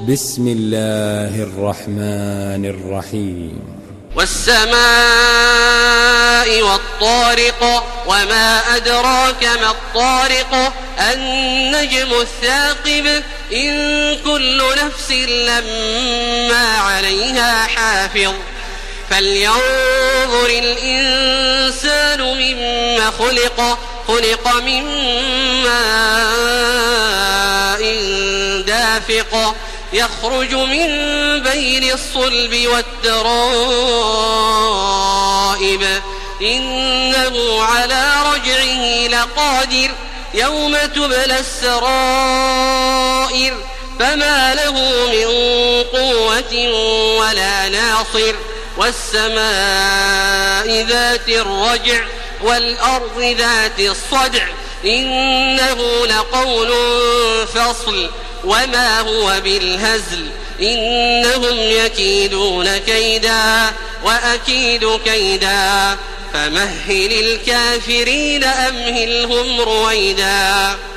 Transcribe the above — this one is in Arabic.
بسم الله الرحمن الرحيم. والسماء والطارق وما أدراك ما الطارق النجم الثاقب إن كل نفس لما عليها حافظ فلينظر الإنسان مما خلق من ماء دافق يخرج من بين الصلب والترائب إنه على رجعه لقادر يوم تبلى السرائر فما له من قوة ولا ناصر والسماء ذات الرجع والأرض ذات الصدع إنه لقول فصل وما هو بالهزل إنهم يكيدون كيدا وأكيد كيدا فمهل الكافرين أمهلهم رويدا.